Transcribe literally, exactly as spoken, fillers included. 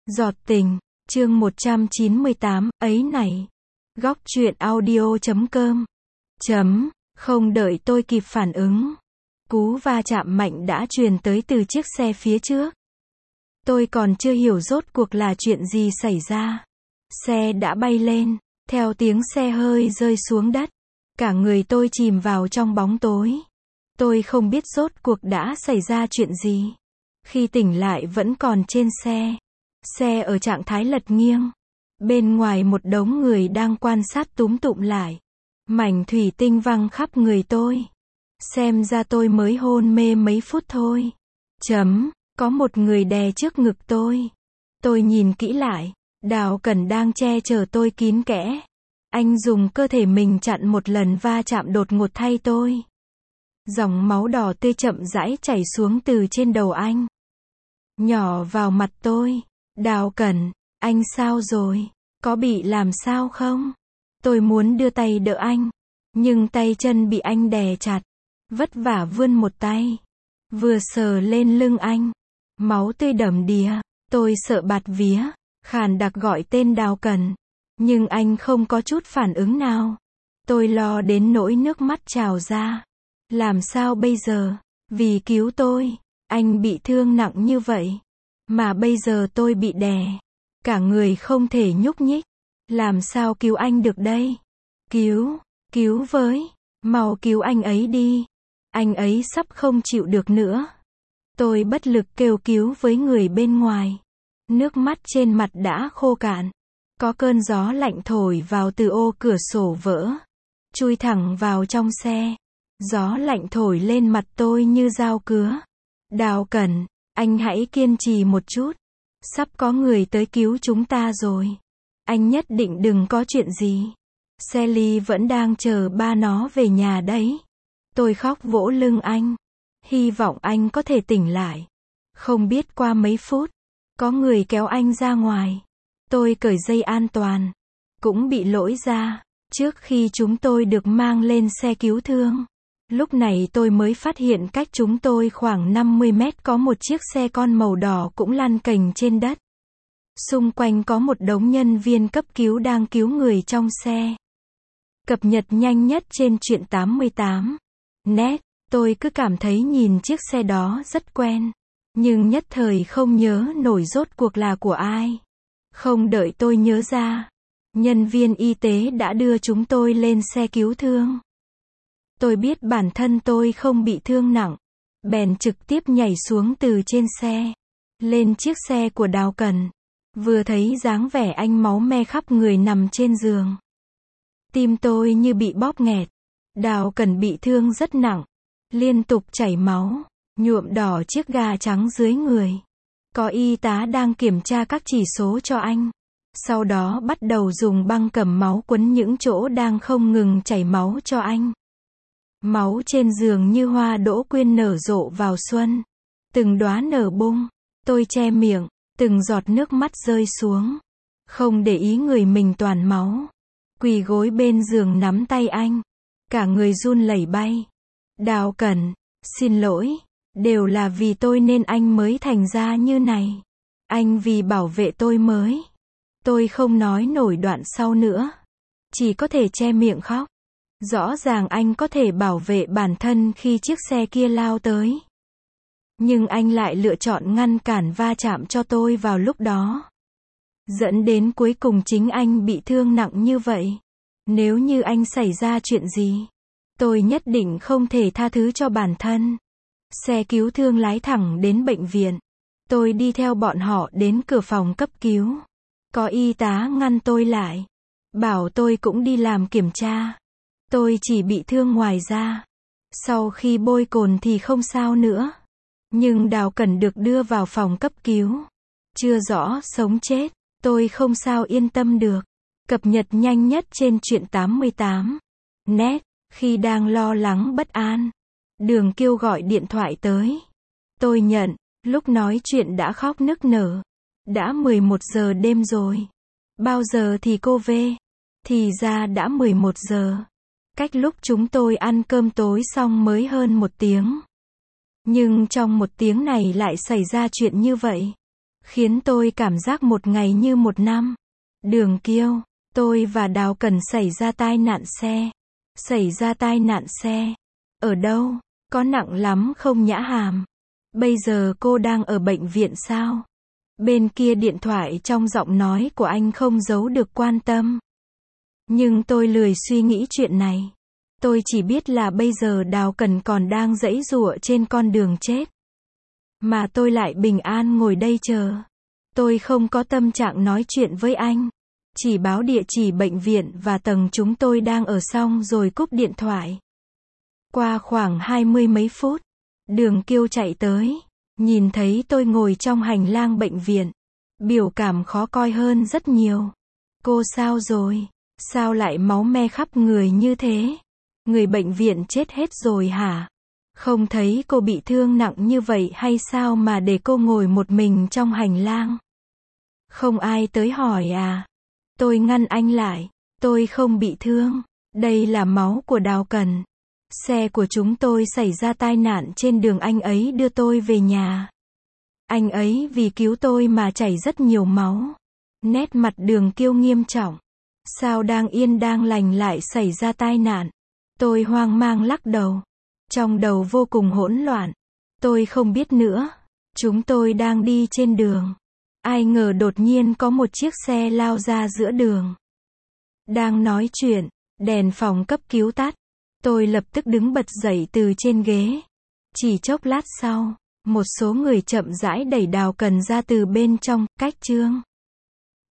Giọt tình, chương một trăm chín mươi tám, ấy này. Góc truyện audio chấm com. Chấm, không đợi tôi kịp phản ứng. Cú va chạm mạnh đã truyền tới từ chiếc xe phía trước. Tôi còn chưa hiểu rốt cuộc là chuyện gì xảy ra. Xe đã bay lên, theo tiếng xe hơi rơi xuống đất. Cả người tôi chìm vào trong bóng tối. Tôi không biết rốt cuộc đã xảy ra chuyện gì. Khi tỉnh lại vẫn còn trên xe. Xe ở trạng thái lật nghiêng. Bên ngoài một đống người đang quan sát túm tụm lại. Mảnh thủy tinh văng khắp người tôi. Xem ra tôi mới hôn mê mấy phút thôi. Chấm, có một người đè trước ngực tôi. Tôi nhìn kỹ lại. Đào Cẩn đang che chở tôi kín kẽ. Anh dùng cơ thể mình chặn một lần va chạm đột ngột thay tôi. Dòng máu đỏ tươi chậm rãi chảy xuống từ trên đầu anh. Nhỏ vào mặt tôi. Đào Cẩn, anh sao rồi? Có bị làm sao không? Tôi muốn đưa tay đỡ anh. Nhưng tay chân bị anh đè chặt. Vất vả vươn một tay. Vừa sờ lên lưng anh. Máu tươi đầm đìa. Tôi sợ bạt vía. Khàn đặc gọi tên Đào Cẩn. Nhưng anh không có chút phản ứng nào. Tôi lo đến nỗi nước mắt trào ra. Làm sao bây giờ? Vì cứu tôi. Anh bị thương nặng như vậy. Mà bây giờ tôi bị đè. Cả người không thể nhúc nhích. Làm sao cứu anh được đây? Cứu, cứu với. Mau cứu anh ấy đi. Anh ấy sắp không chịu được nữa. Tôi bất lực kêu cứu với người bên ngoài. Nước mắt trên mặt đã khô cạn. Có cơn gió lạnh thổi vào từ ô cửa sổ vỡ. Chui thẳng vào trong xe. Gió lạnh thổi lên mặt tôi như dao cứa. Đào Cẩn, anh hãy kiên trì một chút. Sắp có người tới cứu chúng ta rồi. Anh nhất định đừng có chuyện gì. Sally vẫn đang chờ ba nó về nhà đấy. Tôi khóc vỗ lưng anh. Hy vọng anh có thể tỉnh lại. Không biết qua mấy phút, có người kéo anh ra ngoài. Tôi cởi dây an toàn. Cũng bị lỗi ra. Trước khi chúng tôi được mang lên xe cứu thương. Lúc này tôi mới phát hiện cách chúng tôi khoảng năm mươi mét có một chiếc xe con màu đỏ cũng lăn cành trên đất. Xung quanh có một đống nhân viên cấp cứu đang cứu người trong xe. Cập nhật nhanh nhất trên truyện tám mươi tám. Net, tôi cứ cảm thấy nhìn chiếc xe đó rất quen. Nhưng nhất thời không nhớ nổi rốt cuộc là của ai. Không đợi tôi nhớ ra. Nhân viên y tế đã đưa chúng tôi lên xe cứu thương. Tôi biết bản thân tôi không bị thương nặng. Bèn trực tiếp nhảy xuống từ trên xe. Lên chiếc xe của Đào Cẩn. Vừa thấy dáng vẻ anh máu me khắp người nằm trên giường. Tim tôi như bị bóp nghẹt. Đào Cẩn bị thương rất nặng. Liên tục chảy máu. Nhuộm đỏ chiếc gà trắng dưới người. Có y tá đang kiểm tra các chỉ số cho anh. Sau đó bắt đầu dùng băng cầm máu quấn những chỗ đang không ngừng chảy máu cho anh. Máu trên giường như hoa đỗ quyên nở rộ vào xuân. Từng đóa nở bung. Tôi che miệng. Từng giọt nước mắt rơi xuống. Không để ý người mình toàn máu. Quỳ gối bên giường nắm tay anh. Cả người run lẩy bẩy. Đào Cẩn, xin lỗi. Đều là vì tôi nên anh mới thành ra như này. Anh vì bảo vệ tôi mới. Tôi không nói nổi đoạn sau nữa. Chỉ có thể che miệng khóc. Rõ ràng anh có thể bảo vệ bản thân khi chiếc xe kia lao tới. Nhưng anh lại lựa chọn ngăn cản va chạm cho tôi vào lúc đó. Dẫn đến cuối cùng chính anh bị thương nặng như vậy. Nếu như anh xảy ra chuyện gì, tôi nhất định không thể tha thứ cho bản thân. Xe cứu thương lái thẳng đến bệnh viện. Tôi đi theo bọn họ đến cửa phòng cấp cứu. Có y tá ngăn tôi lại. Bảo tôi cũng đi làm kiểm tra. Tôi chỉ bị thương ngoài da. Sau khi bôi cồn thì không sao nữa. Nhưng Đào Cẩn được đưa vào phòng cấp cứu. Chưa rõ sống chết. Tôi không sao yên tâm được. Cập nhật nhanh nhất trên truyện tám mươi tám. Net, khi đang lo lắng bất an. Đường Kiêu gọi điện thoại tới. Tôi nhận, lúc nói chuyện đã khóc nức nở. Đã mười một giờ đêm rồi. Bao giờ thì cô về? Thì ra đã mười một giờ. Cách lúc chúng tôi ăn cơm tối xong mới hơn một tiếng. Nhưng trong một tiếng này lại xảy ra chuyện như vậy. khiến tôi cảm giác một ngày như một năm. Đường Kiêu, tôi và Đào Cần xảy ra tai nạn xe. Xảy ra tai nạn xe. Ở đâu? Có nặng lắm không Nhã Hàm? Bây giờ cô đang ở bệnh viện sao? Bên kia điện thoại trong giọng nói của anh không giấu được quan tâm. Nhưng tôi lười suy nghĩ chuyện này. Tôi chỉ biết là bây giờ Đào Cần còn đang giãy giụa trên con đường chết. Mà tôi lại bình an ngồi đây chờ. Tôi không có tâm trạng nói chuyện với anh. Chỉ báo địa chỉ bệnh viện và tầng chúng tôi đang ở xong rồi cúp điện thoại. Qua khoảng hai mươi mấy phút, Đường Kiêu chạy tới, nhìn thấy tôi ngồi trong hành lang bệnh viện. Biểu cảm khó coi hơn rất nhiều. Cô sao rồi? Sao lại máu me khắp người như thế? Người bệnh viện chết hết rồi hả? Không thấy cô bị thương nặng như vậy hay sao mà để cô ngồi một mình trong hành lang? Không ai tới hỏi à? Tôi ngăn anh lại. Tôi không bị thương. Đây là máu của Đào Cần. Xe của chúng tôi xảy ra tai nạn trên đường, anh ấy đưa tôi về nhà. Anh ấy vì cứu tôi mà chảy rất nhiều máu. Nét mặt Đường Kiêu nghiêm trọng. Sao đang yên đang lành lại xảy ra tai nạn? Tôi hoang mang lắc đầu. Trong đầu vô cùng hỗn loạn. Tôi không biết nữa. Chúng tôi đang đi trên đường. Ai ngờ đột nhiên có một chiếc xe lao ra giữa đường. Đang nói chuyện, đèn phòng cấp cứu tắt. Tôi lập tức đứng bật dậy từ trên ghế. Chỉ chốc lát sau, một số người chậm rãi đẩy Đào Cần ra từ bên trong, cách Trương.